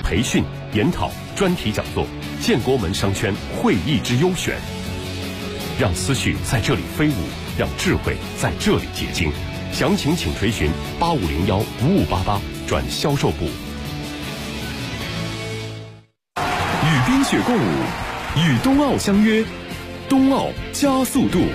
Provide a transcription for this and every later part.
培训、研讨、专题讲座、建国门商圈会议之优选，让思绪在这里飞舞，让智慧在这里结晶。详情请垂询8501-5588转销售部。 与冰雪共舞，与冬奥相约，冬奥加速度。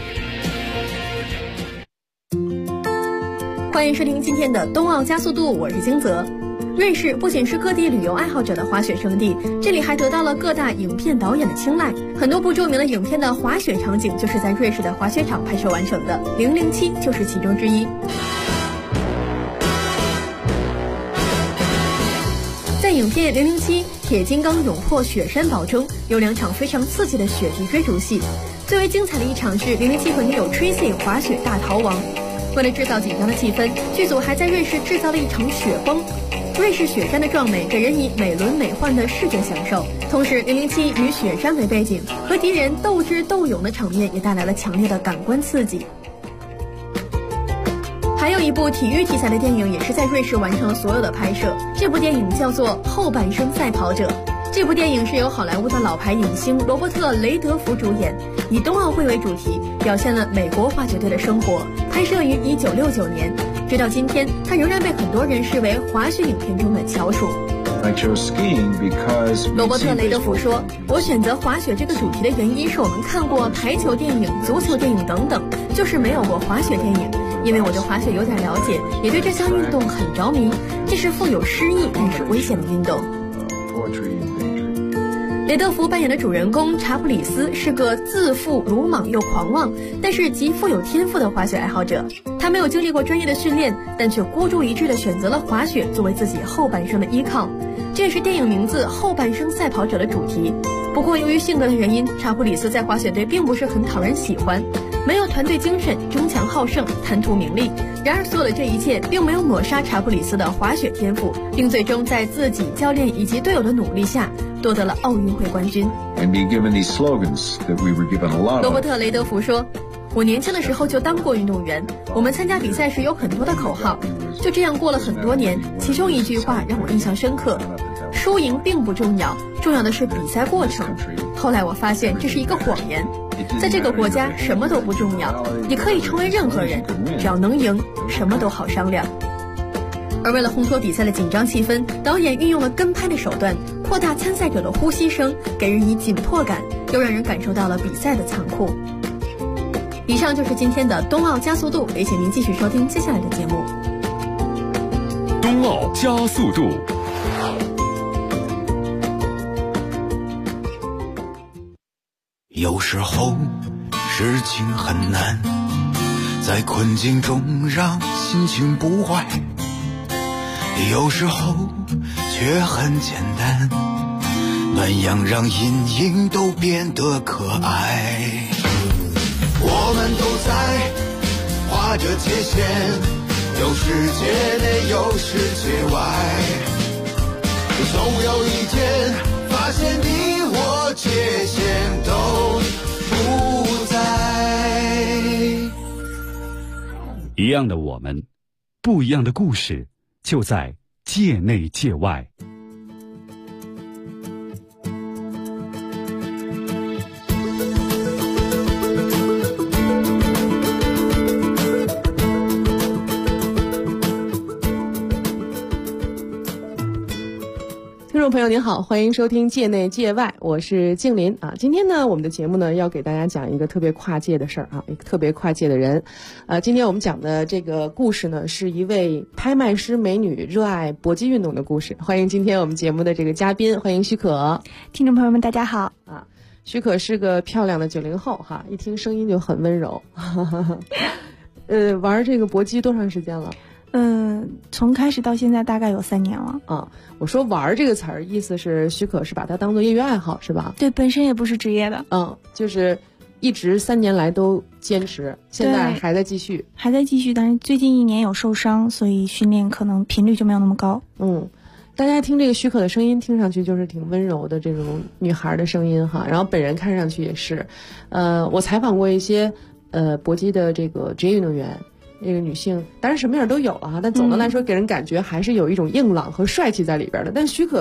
欢迎收听今天的冬奥加速度，我是金泽。瑞士不仅是各地旅游爱好者的滑雪胜地，这里还得到了各大影片导演的青睐。很多部著名的影片的滑雪场景就是在瑞士的滑雪场拍摄完成的，007就是其中之一。在影片007铁金刚勇破雪山堡中，有2场非常刺激的雪地追逐戏。最为精彩的一场是007和女友 Tracy 滑雪大逃亡。为了制造紧张的气氛，剧组还在瑞士制造了一场雪崩。瑞士雪山的壮美给人以美轮美奂的视觉享受，同时007以雪山为背景，和敌人斗智斗勇的场面也带来了强烈的感官刺激。还有一部体育题材的电影也是在瑞士完成了所有的拍摄，这部电影叫做《后半生赛跑者》。这部电影是由好莱坞的老牌影星罗伯特·雷德福主演，以冬奥会为主题，表现了美国滑雪队的生活，拍摄于1969年。直到今天，它仍然被很多人视为滑雪影片中的翘楚。罗伯特·雷德福说，我选择滑雪这个主题的原因是我们看过排球电影、足球电影等等，就是没有过滑雪电影。因为我对滑雪有点了解，也对这项运动很着迷，这是富有诗意但是危险的运动。雷德福扮演的主人公查普里斯是个自负、鲁莽又狂妄，但是极富有天赋的滑雪爱好者。他没有经历过专业的训练，但却孤注一掷地选择了滑雪作为自己后半生的依靠。这也是电影名字《后半生赛跑者》的主题。不过由于性格的原因，查普里斯在滑雪队并不是很讨人喜欢，没有团队精神，争强好胜，贪图名利。然而所有的这一切并没有抹杀查普里斯的滑雪天赋，并最终在自己、教练以及队友的努力下夺得了奥运会冠军。罗伯特·雷德福说，我年轻的时候就当过运动员，我们参加比赛时有很多的口号，就这样过了很多年，其中一句话让我印象深刻，输赢并不重要，重要的是比赛过程。后来我发现这是一个谎言，在这个国家什么都不重要，你可以成为任何人，只要能赢，什么都好商量。而为了烘托比赛的紧张气氛，导演运用了跟拍的手段，扩大参赛者的呼吸声，给人以紧迫感，又让人感受到了比赛的残酷。以上就是今天的冬奥加速度，也请您继续收听接下来的节目。 冬奥加速度。 有时候事情很难，在困境中让心情不坏，有时候却很简单，暖阳让阴影都变得可爱。我们都在划着界限，有世界内有世界外，总有一天发现你我界限都不在。 一样的我们，不一样的故事，就在界内界外。 听众朋友您好，欢迎收听界内界外，我是静林啊。今天呢，我们的节目呢要给大家讲一个特别跨界的事儿啊，一个特别跨界的人。今天我们讲的这个故事呢，是一位拍卖师美女热爱搏击运动的故事。欢迎今天我们节目的这个嘉宾，欢迎许可。 听众朋友们，大家好啊。许可是个漂亮的90后哈，一听声音就很温柔。玩这个搏击多长时间了？ 从开始到现在大概有3年了。 啊，我说玩这个词儿，意思是许可是把它当做业余爱好是吧？ 对，本身也不是职业的。 就是一直3年来都坚持，现在还在继续。 还在继续，但是最近1年有受伤，所以训练可能频率就没有那么高。 大家听这个许可的声音，听上去就是挺温柔的这种女孩的声音哈，然后本人看上去也是。我采访过一些搏击的这个职业运动员。这个女性当然什么样都有了哈，但总的来说给人感觉还是有一种硬朗和帅气在里边的。但许可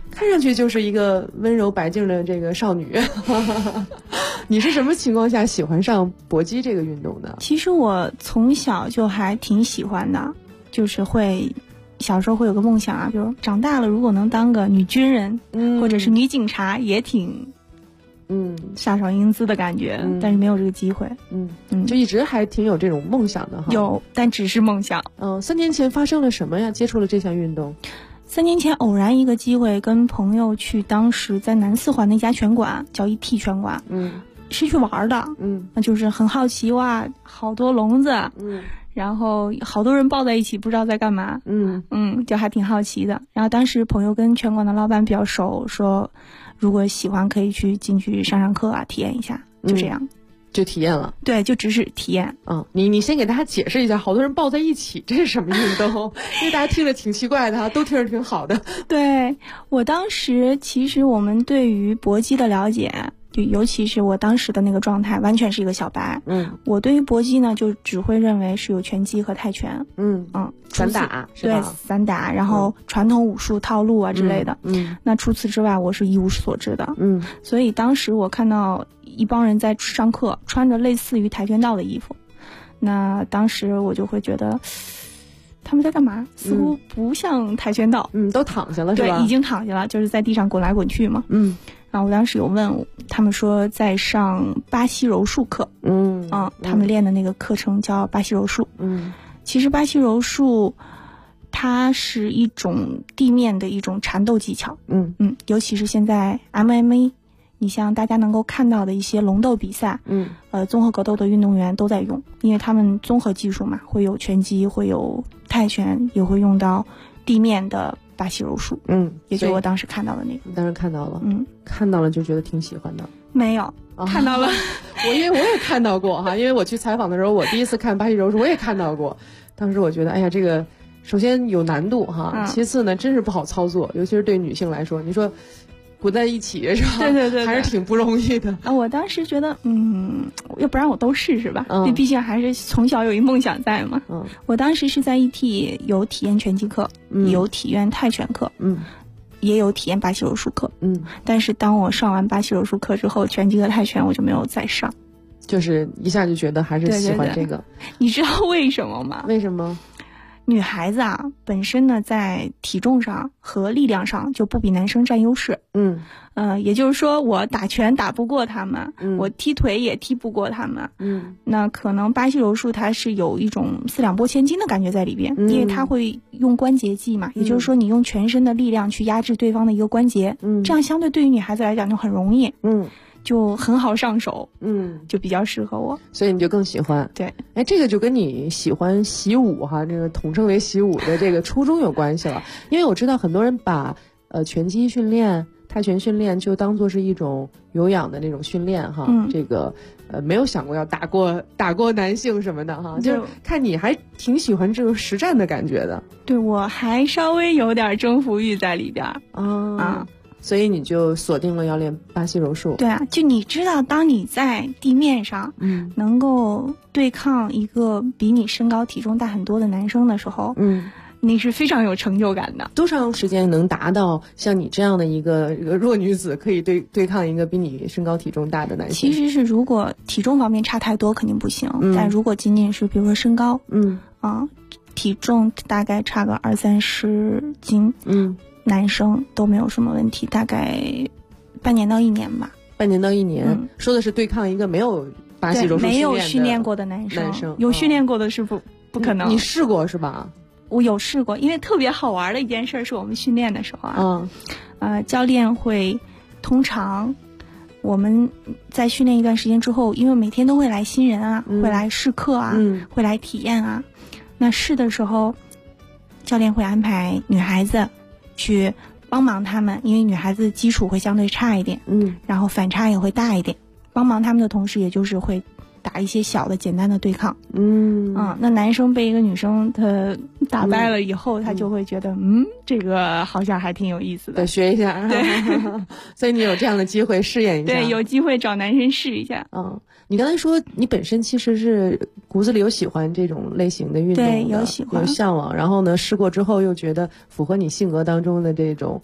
看上去就是一个温柔白净的这个少女。你是什么情况下喜欢上搏击这个运动的？ 其实我从小就还挺喜欢的，就是小时候会有个梦想啊，比如长大了如果能当个女军人，或者是女警察，也挺飒爽英姿的感觉，但是没有这个机会。 就一直还挺有这种梦想的哈。 有，但只是梦想。 3年前发生了什么呀？接触了这项运动 ？3年前偶然一个机会，跟朋友去当时在南四环的一家拳馆，叫ET拳馆，是去玩的，那就是很好奇，哇，好多笼子，然后好多人抱在一起，不知道在干嘛，就还挺好奇的。然后当时朋友跟拳馆的老板比较熟，说如果喜欢可以进去上课啊，体验一下，就这样。 就体验了， 对，就只是体验。 你先给大家解释一下，好多人抱在一起，这是什么运动？因为大家听着挺奇怪的，都听着挺好的。 对，我当时其实我们对于搏击的了解，就尤其是我当时的那个状态，完全是一个小白。我对于搏击呢，就只会认为是有拳击和泰拳。 散打是吧？ 对，散打，然后传统武术套路啊之类的。那除此之外，我是一无所知的。所以当时我看到一帮人在上课，穿着类似于跆拳道的衣服，那当时我就会觉得他们在干嘛？似乎不像跆拳道。 都躺下了是吧？ 对，已经躺下了，就是在地上滚来滚去嘛。然后我当时有问他们说在上巴西柔术课。他们练的那个课程叫巴西柔术。其实巴西柔术它是一种地面的一种缠斗技巧。尤其是现在 MMA， 你像大家能够看到的一些龙斗比赛，综合格斗的运动员都在用，因为他们综合技术嘛，会有拳击，会有泰拳，也会用到地面的巴西柔术。也就是我当时看到的那个。 你当时看到了，看到了就觉得挺喜欢的。 没有看到了。 因为我也看到过哈，因为我去采访的时候，我第一次看巴西柔术，我也看到过。当时我觉得，哎呀，这个首先有难度哈，其次呢，真是不好操作，尤其是对女性来说，你说滚在一起是吧？对，还是挺不容易的。 我当时觉得，要不然我都试试吧。毕竟还是从小有一梦想在嘛。我当时是在 ET 有体验拳击课，有体验泰拳课，也有体验巴西柔术课。但是当我上完巴西柔术课之后，拳击和泰拳我就没有再上。 就是一下就觉得还是喜欢这个。 你知道为什么吗？ 为什么？ 女孩子啊，本身呢在体重上和力量上就不比男生占优势。也就是说我打拳打不过他们，我踢腿也踢不过他们。那可能巴西柔术它是有一种四两拨千斤的感觉在里边，因为它会用关节技嘛，也就是说你用全身的力量去压制对方的一个关节，这样相对于女孩子来讲就很容易。就很好上手，就比较适合我， 所以你就更喜欢。 对， 这个就跟你喜欢习武哈，这个统称为习武的这个初衷有关系了。因为我知道很多人把拳击训练、泰拳训练就当做是一种有氧的那种训练哈，这个没有想过要打过男性什么的哈，就是看你还挺喜欢这种实战的感觉的。 对，我还稍微有点征服欲在里边所以你就锁定了要练巴西柔术。 对啊，就你知道，当你在地面上，能够对抗一个比你身高体重大很多的男生的时候，你是非常有成就感的。 多长时间能达到像你这样的一个弱女子可以对抗一个比你身高体重大的男性？ 其实是如果体重方面差太多肯定不行，但如果仅仅是比如说身高，体重大概差个20-30斤，男生都没有什么问题，大概半年到1年吧。 半年到1年，说的是对抗一个没有巴西柔术没有训练过的男生，有训练过的是不可能。 你试过是吧？ 我有试过，因为特别好玩的一件事是我们训练的时候教练会通常我们在训练一段时间之后，因为每天都会来新人啊，会来试课啊，会来体验啊。那试的时候，教练会安排女孩子去帮忙他们，因为女孩子基础会相对差一点，然后反差也会大一点。帮忙他们的同时，也就是会打一些小的简单的对抗。那男生被一个女生他打败了以后，他就会觉得这个好像还挺有意思的， 得学一下。对，所以你有这样的机会试验一下。 对，有机会找男生试一下。 你刚才说你本身其实是骨子里有喜欢这种类型的运动的， 对，有喜欢， 有向往，然后呢试过之后又觉得符合你性格当中的这种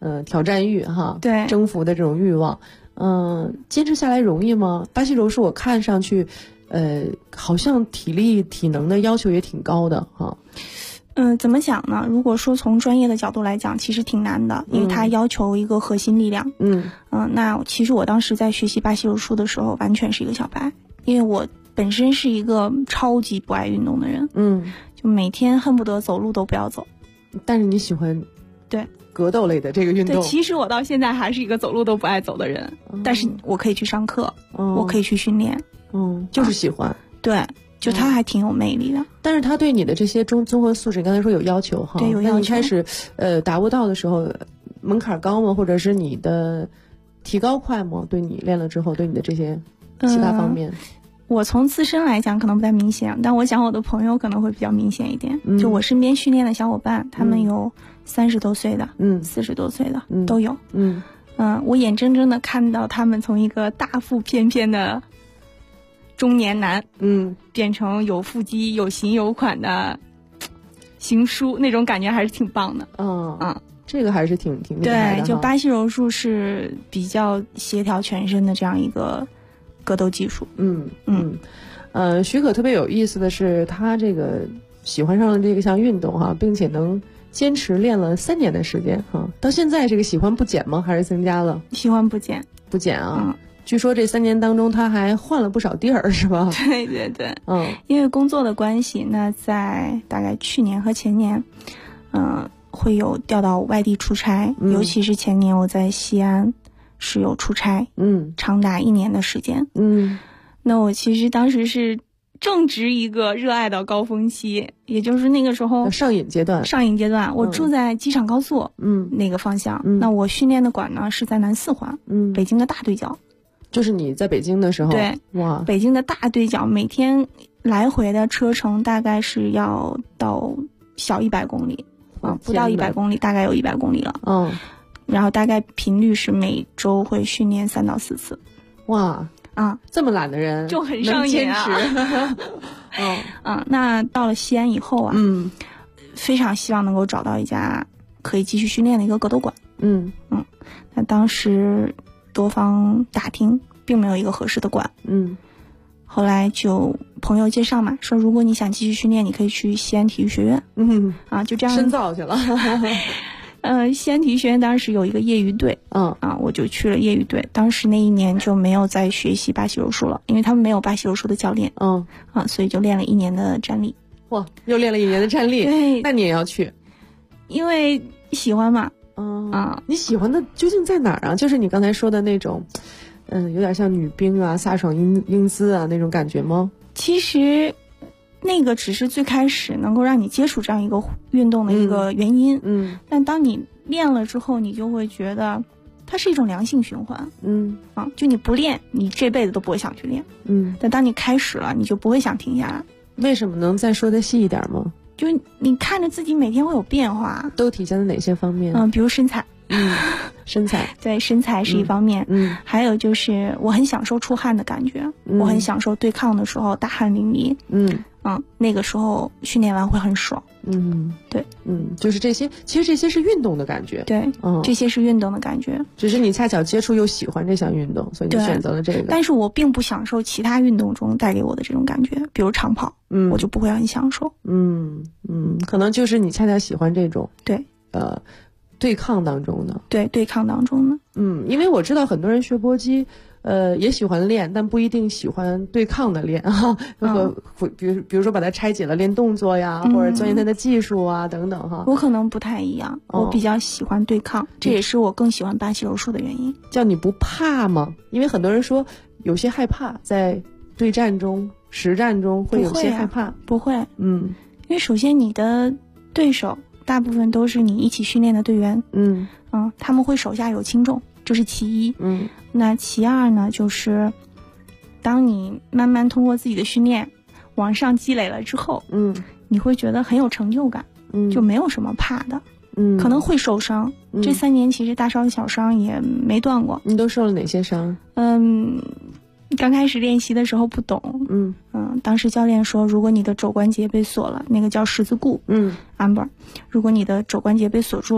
挑战欲哈， 对， 征服的这种欲望。坚持下来容易吗？巴西柔术我看上去，好像体力体能的要求也挺高的哈。 怎么讲呢？如果说从专业的角度来讲，其实挺难的，因为它要求一个核心力量。那其实我当时在学习巴西柔术的时候，完全是一个小白，因为我本身是一个超级不爱运动的人。就每天恨不得走路都不要走。 但是你喜欢对格斗类的这个运动？ 对，其实我到现在还是一个走路都不爱走的人，但是我可以去上课，我可以去训练。 就是喜欢。 对。就他还挺有魅力的， 但是他对你的这些综合素质，你刚才说有要求哈？ 对，有要求。 那你开始达不到的时候，门槛高吗？或者是你的提高快吗？对你练了之后，对你的这些其他方面， 我从自身来讲可能不太明显，但我讲我的朋友可能会比较明显一点。就我身边训练的小伙伴，他们有30多岁的，40多岁的都有。我眼睁睁的看到他们从一个大腹便便的中年男，变成有腹肌、有型有款的行书，那种感觉还是挺棒的。 这个还是挺厉害的。 对，就巴西柔术是比较协调全身的这样一个格斗技术。 许可特别有意思的是，他这个喜欢上了这个项运动哈，并且能坚持练了3年的时间哈，到现在这个喜欢不减吗？还是增加了？ 喜欢不减， 不减啊。据说这3年当中，他还换了不少地儿，是吧？ 对对对，因为工作的关系，那在大概去年和前年，会有调到外地出差，尤其是前年我在西安是有出差，长达1年的时间，那我其实当时是正值一个热爱的高峰期，也就是那个时候上瘾阶段， 我住在机场高速，那个方向，那我训练的馆呢是在南4环，北京的大对角。 就是你在北京的时候， 对， 哇， 北京的大对角，每天来回的车程大概是要到小100公里，不到100公里，大概有100公里了。然后大概频率是每周会训练3到4次。 哇，这么懒的人就很上瘾啊。那到了西安以后啊，非常希望能够找到一家可以继续训练的一个格斗馆。那当时多方打听，并没有一个合适的馆。后来就朋友介绍嘛，说如果你想继续训练，你可以去西安体育学院。就这样深造去了。 西安体育学院当时有一个业余队，我就去了业余队。当时那1年就没有再学习巴西柔术了，因为他们没有巴西柔术的教练。所以就练了1年的站立。 哇，又练了1年的站立。 对， 那你也要去， 因为喜欢嘛。 你喜欢的究竟在哪儿啊？就是你刚才说的那种，有点像女兵啊、飒爽英姿啊那种感觉吗？ 其实，那个只是最开始能够让你接触这样一个运动的一个原因。但当你练了之后，你就会觉得它是一种良性循环。就你不练，你这辈子都不会想去练。但当你开始了，你就不会想停下来。 为什么？能再说的细一点吗？ 就你看着自己每天会有变化， 都体现在哪些方面？ 比如身材。 身材， 对，身材是一方面。还有就是我很享受出汗的感觉，我很享受对抗的时候大汗淋漓。那个时候训练完会很爽。对， 就是这些，其实这些是运动的感觉。 对，这些是运动的感觉。 只是你恰巧接触又喜欢这项运动，所以你选择了这个。 但是我并不享受其他运动中带给我的这种感觉，比如长跑，我就不会很享受。 可能就是你恰恰喜欢这种。 对， 对抗当中的。 对，对抗当中的。 因为我知道很多人学搏击，也喜欢练，但不一定喜欢对抗的练哈。比如说把它拆解了练动作呀，或者钻研它的技术啊等等哈。 我可能不太一样，我比较喜欢对抗，这也是我更喜欢巴西柔术的原因。 叫你不怕吗？因为很多人说有些害怕，在对战中、实战中会有些害怕。 不会，因为首先你的对手大部分都是你一起训练的队员。他们会手下有轻重，这是其一。那其二呢，就是当你慢慢通过自己的训练往上积累了之后，你会觉得很有成就感，就没有什么怕的。可能会受伤，这3年其实大伤小伤也没断过。 你都受了哪些伤？ 刚开始练习的时候不懂，当时教练说，如果你的肘关节被锁了，那个叫十字固，amber，如果你的肘关节被锁住了，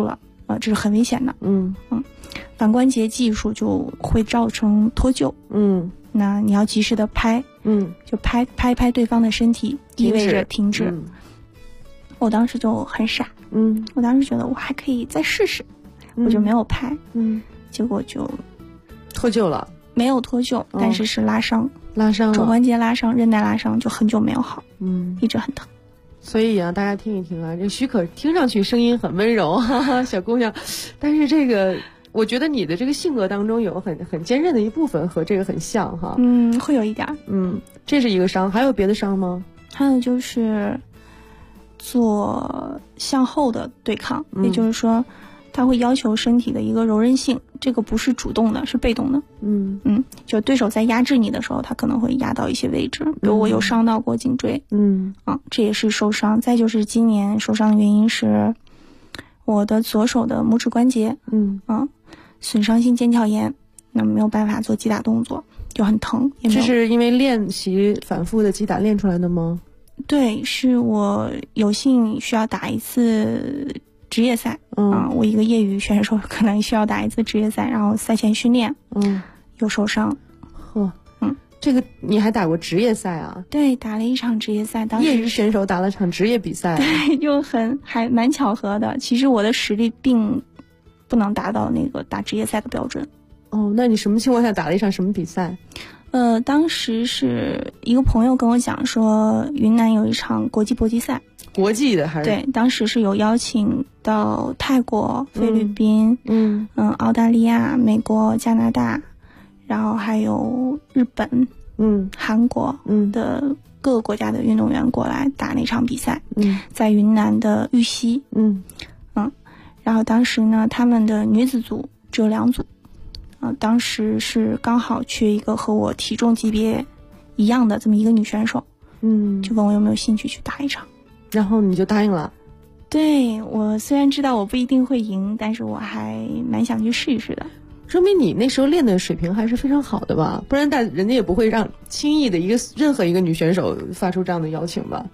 这是很危险的。反关节技术就会造成脱臼。那你要及时的拍，就拍对方的身体，意味着停止。我当时就很傻，我当时觉得我还可以再试试，我就没有拍，结果就脱臼了。 没有脱臼，但是是拉伤，肘关节拉伤，韧带拉伤，就很久没有好，一直很疼。 所以啊，大家听一听啊，这许可听上去声音很温柔，哈哈，小姑娘，但是这个我觉得你的这个性格当中有很坚韧的一部分和这个很像哈。 会有一点。 这是一个伤，还有别的伤吗？ 还有就是做向后的对抗，也就是说它会要求身体的一个柔韧性，这个不是主动的，是被动的。就对手在压制你的时候，他可能会压到一些位置，比如我有伤到过颈椎，这也是受伤。再就是今年受伤的原因是我的左手的拇指关节，损伤性腱鞘炎，那没有办法做击打动作，就很疼。 这是因为练习反复的击打练出来的吗？ 对，是我有幸需要打一次职业赛，我一个业余选手可能需要打一次职业赛，然后赛前训练，有受伤。 这个你还打过职业赛啊？ 对，打了一场职业赛，当时业余选手打了场职业比赛， 对，就还蛮巧合的。其实我的实力并不能达到那个打职业赛的标准。 那你什么情况下打了一场什么比赛？ 当时是一个朋友跟我讲说，云南有一场国际搏击赛。 国际的还是？ 对，当时是有邀请到泰国、菲律宾、澳大利亚、美国、加拿大，然后还有日本、韩国的各个国家的运动员过来打那场比赛，在云南的玉溪，然后当时呢，他们的女子组只有2组，当时是刚好缺一个和我体重级别一样的这么一个女选手，就问我有没有兴趣去打一场。 然后你就答应了？ 对，我虽然知道我不一定会赢，但是我还蛮想去试一试的。 说明你那时候练的水平还是非常好的吧？不然人家也不会让轻易的任何一个女选手发出这样的邀请吧？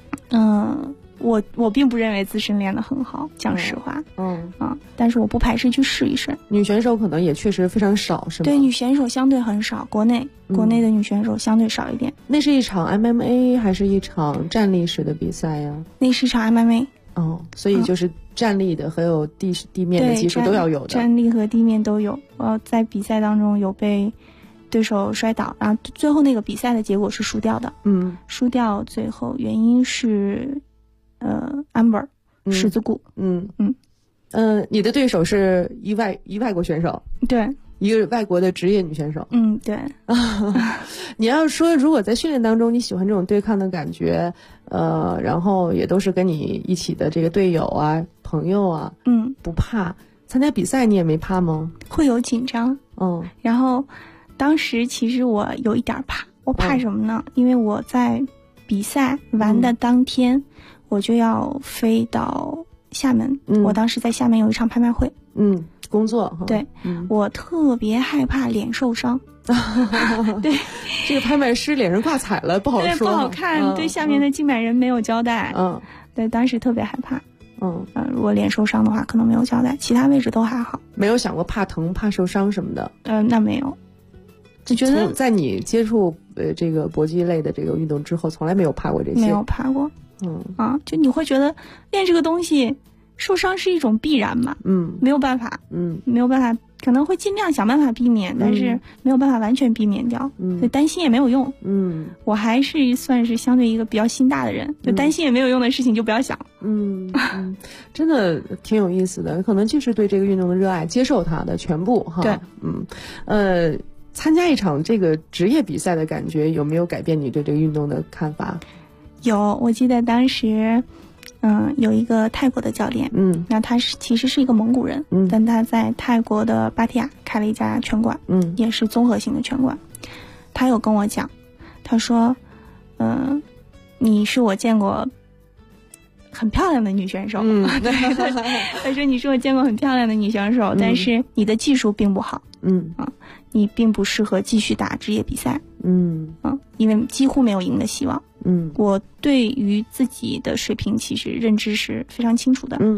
我并不认为自身练得很好，讲实话。但是我不排斥去试一试。 女选手可能也确实非常少，是吗？ 对，女选手相对很少，国内的女选手相对少一点。 那是一场 MMA 还是一场站立式的比赛呀？ 那是一场 MMA。 所以就是站立的还有地面的技术都要有的。 站立和地面都有。在比赛当中有被对手摔倒，然后最后那个比赛的结果是输掉的。输掉最后原因是Amber 十字骨。你的对手是一外国选手？对，一个外国的职业女选手。对。你要说如果在训练当中你喜欢这种对抗的感觉，然后也都是跟你一起的这个队友啊、朋友啊，不怕参加比赛，你也没怕吗？会有紧张。然后当时其实我有一点怕，我怕什么呢？因为我在比赛完的当天，我就要飞到厦门。我当时在厦门有一场拍卖会。工作。对，我特别害怕脸受伤。对，这个拍卖师脸上挂彩了，不好说，对，不好看。对，下面的竞买人没有交代。对，当时特别害怕。如果脸受伤的话，可能没有交代，其他位置都还好。没有想过怕疼、怕受伤什么的？那没有。就觉得在你接触这个搏击类的这个运动之后，从来没有怕过这些。没有怕过。就你会觉得练这个东西，受伤是一种必然嘛？没有办法。没有办法，可能会尽量想办法避免，但是没有办法完全避免掉。所以担心也没有用。我还是算是相对一个比较心大的人，就担心也没有用的事情就不要想。真的挺有意思的，可能就是对这个运动的热爱，接受它的全部哈。对，参加一场这个职业比赛的感觉，有没有改变你对这个运动的看法？有，我记得当时，有一个泰国的教练，那他其实是一个蒙古人，但他在泰国的芭提雅开了一家拳馆，也是综合性的拳馆。他有跟我讲，他说，你是我见过很漂亮的女选手。对，他说你是我见过很漂亮的女选手，但是你的技术并不好。你并不适合继续打职业比赛。因为几乎没有赢的希望。我对于自己的水平其实认知是非常清楚的。我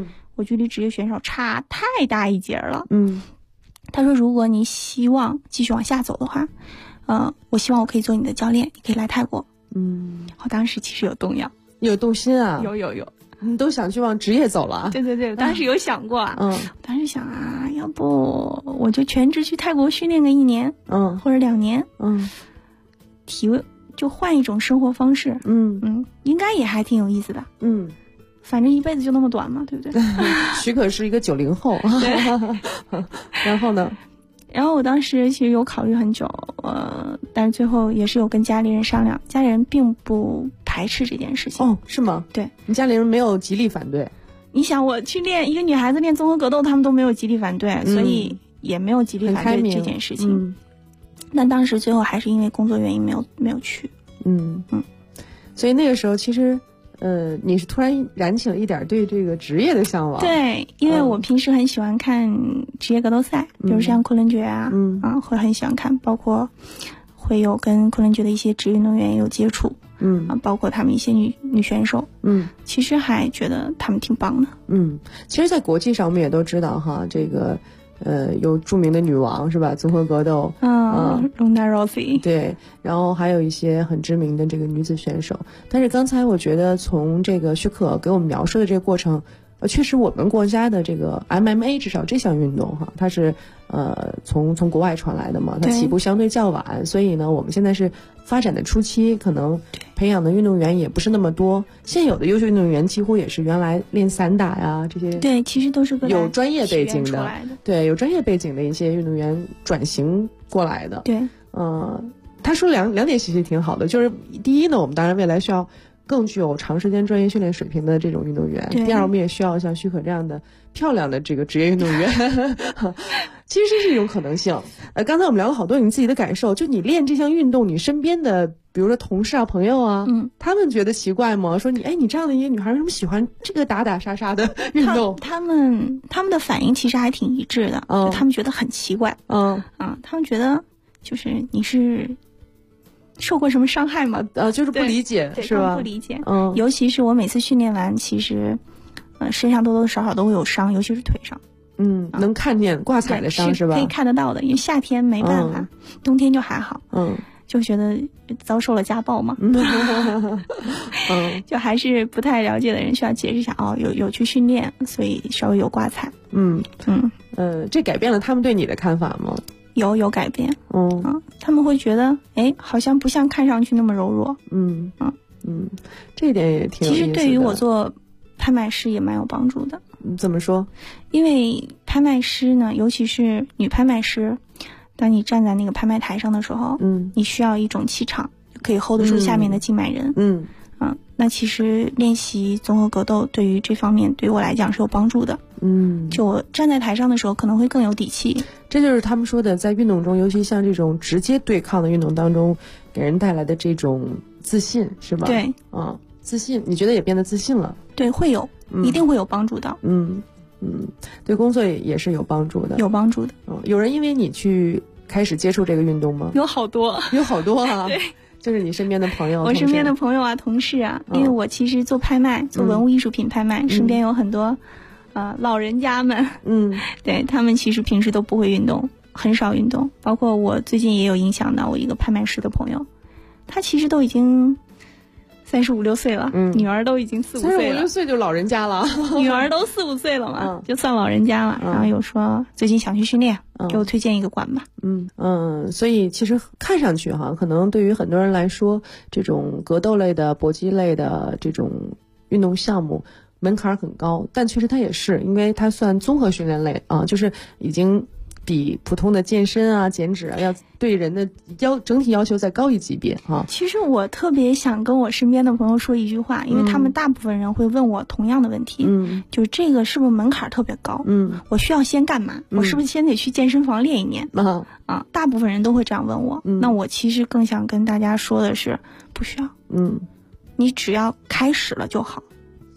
火炬离职业选手差太大一截了。他说如果你希望继续往下走的话，我希望我可以做你的教练，你可以来泰国。我当时其实有动摇， 有动心啊， 有， 你都想去往职业走了。 对，我当时有想过啊。我当时想啊，要不我就全职去泰国训练个1年，或者2年，体会就换一种生活方式，应该也还挺有意思的。反正一辈子就那么短嘛，对不对？ 许可是一个90后。然后呢？ 然后我当时其实有考虑很久，但是最后也是有跟家里人商量，家里人并不排斥这件事情。 哦，是吗？ 对， 你家里人没有极力反对。 你想我去练一个女孩子练综合格斗，他们都没有极力反对，所以也没有极力反对这件事情。但当时最后还是因为工作原因没有去。 所以那个时候其实你是突然燃起了一点对这个职业的向往。 对，因为我平时很喜欢看职业格斗赛，比如像昆仑决啊，会很喜欢看，包括会有跟昆仑决的一些职业运动员有接触，包括他们一些女选手，其实还觉得他们挺棒的。 其实在国际上我们也都知道哈，这个有著名的女王是吧？综合格斗 Ronda Rousey， 对，然后还有一些很知名的这个女子选手。但是刚才我觉得从这个许可给我们描述的这个过程，确实我们国家的这个 MMA 至少这项运动哈，它是从国外传来的嘛，它起步相对较晚，所以呢我们现在是发展的初期，可能培养的运动员也不是那么多。现有的优秀运动员几乎也是原来练散打呀这些， 对，其实都是有专业背景的， 对，有专业背景的一些运动员转型过来的。 对， 他说两点其实挺好的，就是第一呢，我们当然未来需要更具有长时间专业训练水平的这种运动员。第二，我们也需要像许可这样的漂亮的这个职业运动员。其实是一种可能性。刚才我们聊了好多你自己的感受，就你练这项运动，你身边的比如说同事啊、朋友啊，他们觉得奇怪吗？说你这样的一个女孩为什么喜欢这个打打杀杀的运动？ 他们的反应其实还挺一致的，他们觉得很奇怪。他们觉得就是你是受过什么伤害吗？ 就是不理解，是吧？ 不理解。尤其是我每次训练完，其实身上多多少少都会有伤，尤其是腿上。 能看见挂彩的伤是吧？ 可以看得到的，因为夏天没办法，冬天就还好。就觉得遭受了家暴嘛。就还是不太了解的人需要解释一下有去训练，所以稍微有挂彩。 这改变了他们对你的看法吗？ 有改变。他们会觉得好像不像看上去那么柔弱。 这一点也挺有意思的。 其实对于我做拍卖师也蛮有帮助的。 怎么说？ 因为拍卖师呢，尤其是女拍卖师，当你站在那个拍卖台上的时候，你需要一种气场，可以 hold 得住下面的竞买人。那其实练习综合格斗对于这方面对于我来讲是有帮助的。就我站在台上的时候可能会更有底气。 这就是他们说的，在运动中，尤其像这种直接对抗的运动当中，给人带来的这种自信，是吧？ 对， 自信，你觉得也变得自信了？ 对，会有，一定会有帮助的。 对工作也是有帮助的。 有帮助的。 有人因为你去开始接触这个运动吗？ 有好多啊。 对，就是你身边的朋友。 我身边的朋友啊，同事啊，因为我其实做拍卖，做文物艺术品拍卖，身边有很多老人家们。对，他们其实平时都不会运动，很少运动。包括我最近也有影响到我一个拍卖师的朋友，他其实都已经35、6岁了，女儿都已经4、5岁了。 35、6岁就老人家了， 女儿都4、5岁了嘛，就算老人家了。然后有说最近想去训练，给我推荐一个馆吧。 所以其实看上去哈，可能对于很多人来说，这种格斗类的、搏击类的这种运动项目门槛很高，但确实它也是，因为它算综合训练类啊，就是已经比普通的健身啊、减脂啊要对人的整体要求再高一级别哈。 其实我特别想跟我身边的朋友说一句话，因为他们大部分人会问我同样的问题，就是这个是不是门槛特别高？我需要先干嘛？我是不是先得去健身房练1年？大部分人都会这样问我。那我其实更想跟大家说的是，不需要。你只要开始了就好。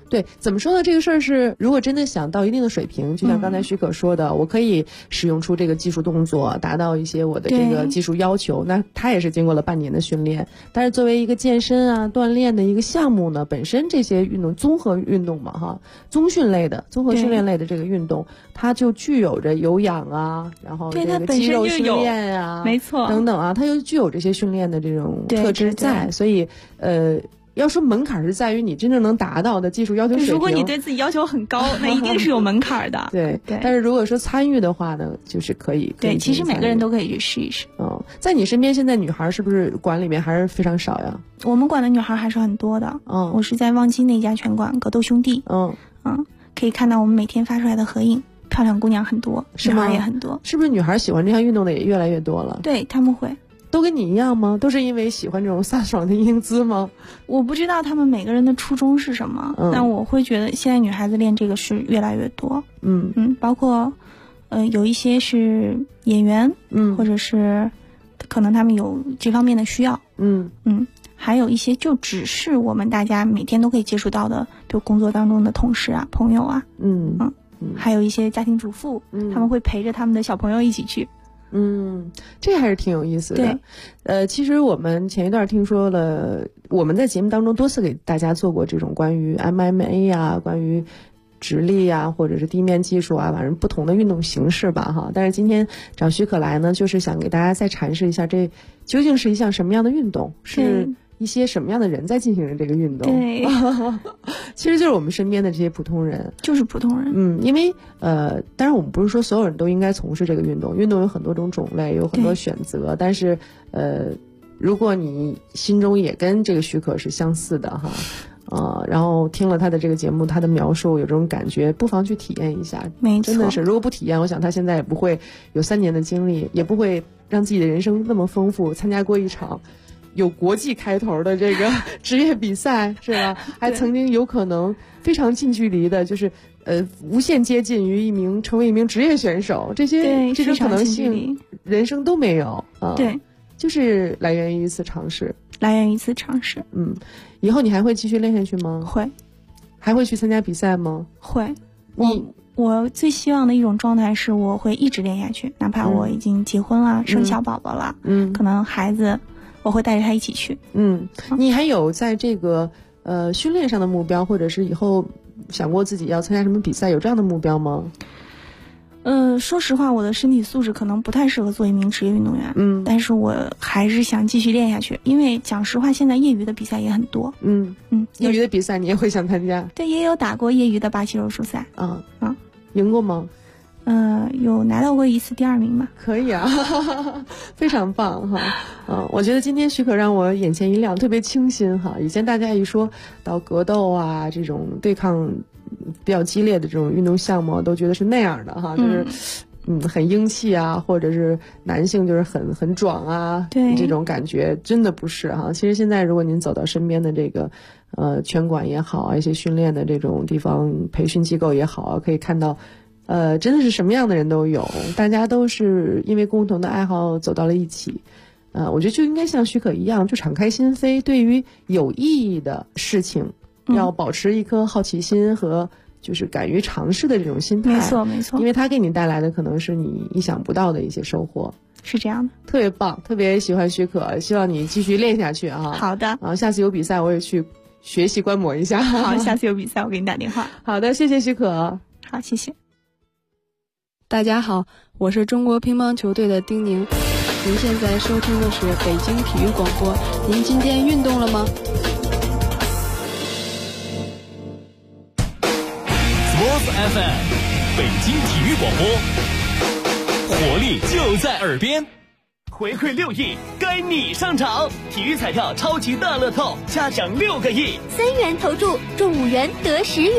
对，怎么说呢？这个事儿是，如果真的想到一定的水平，就像刚才许可说的，我可以使用出这个技术动作，达到一些我的这个技术要求。那它也是经过了半年的训练。但是作为一个健身啊、锻炼的一个项目呢，本身这些运动综合运动嘛，哈，综合训练类的这个运动，它就具有着有氧啊，然后这个肌肉训练啊， 没错， 等等啊，它又具有这些训练的这种特质在，所以要说门槛是在于你真正能达到的技术要求水平。 如果你对自己要求很高，那一定是有门槛的。 对。但是如果说参与的话呢，就是可以。 对，其实每个人都可以去试一试。 在你身边现在女孩是不是馆里面还是非常少呀？ 我们馆的女孩还是很多的。我是在望京那家拳馆格斗兄弟。可以看到我们每天发出来的合影，漂亮姑娘很多，女孩也很多。 是不是女孩喜欢这项运动的也越来越多了？ 对，他们会。 都跟你一样吗？都是因为喜欢这种飒爽的英姿吗？ 我不知道他们每个人的初衷是什么，但我会觉得现在女孩子练这个是越来越多。包括有一些是演员，或者是可能他们有这方面的需要。还有一些就只是我们大家每天都可以接触到的，比如工作当中的同事啊、朋友啊。还有一些家庭主妇，他们会陪着他们的小朋友一起去。 这还是挺有意思的。其实我们前一段听说了，我们在节目当中多次给大家做过这种关于 MMA 啊、关于直立啊，或者是地面技术啊，反正不同的运动形式吧，哈。但是今天找许可来呢，就是想给大家再阐释一下，这究竟是一项什么样的运动，是一些什么样的人在进行着这个运动？ 对， 其实就是我们身边的这些普通人， 就是普通人。 因为当然我们不是说所有人都应该从事这个运动，运动有很多种种类，有很多选择。但是如果你心中也跟这个许可是相似的哈，然后听了他的这个节目，他的描述有这种感觉，不妨去体验一下。 没错， 真的是，如果不体验，我想他现在也不会有3年的经历，也不会让自己的人生那么丰富，参加过一场有国际开头的这个职业比赛，是吧？还曾经有可能非常近距离的，就是无限接近于成为一名职业选手，这种可能性人生都没有啊。 对， 就是来源于一次尝试。以后你还会继续练下去吗？ 会。 还会去参加比赛吗？ 会。我最希望的一种状态是我会一直练下去，哪怕我已经结婚了，生小宝宝了，可能孩子我会带着他一起去。 你还有在这个训练上的目标，或者是以后想过自己要参加什么比赛，有这样的目标吗？ 说实话，我的身体素质可能不太适合做一名职业运动员。但是我还是想继续练下去，因为讲实话，现在业余的比赛也很多。 业余的比赛你也会想参加？ 对，也有打过业余的巴西柔术赛。 赢过吗？ 有拿到过一次第2名吧。 可以啊，非常棒哈。我觉得今天许可让我眼前一亮，特别清新哈。以前大家一说到格斗啊这种对抗比较激烈的这种运动项目，都觉得是那样的哈，就是很英气啊，或者是男性就是很壮啊， 对， 这种感觉真的不是哈。其实现在如果您走到身边的这个拳馆也好啊，一些训练的这种地方培训机构也好啊，可以看到真的是什么样的人都有，大家都是因为共同的爱好走到了一起。我觉得就应该像许可一样，就敞开心扉，对于有意义的事情要保持一颗好奇心和就是敢于尝试的这种心态。 没错没错， 因为它给你带来的可能是你意想不到的一些收获。 是这样的， 特别棒，特别喜欢许可，希望你继续练下去啊。 好的， 下次有比赛我也去学习观摩一下。 好，下次有比赛我给你打电话。 好的，谢谢许可。 好，谢谢。 大家好，我是中国乒乓球队的丁宁。您现在收听的是北京体育广播。您今天运动了吗 ？Sports FM， 北京体育广播，活力就在耳边。回馈6亿，该你上场！体育彩票超级大乐透，加奖6个亿，3 元投注中5元得10元。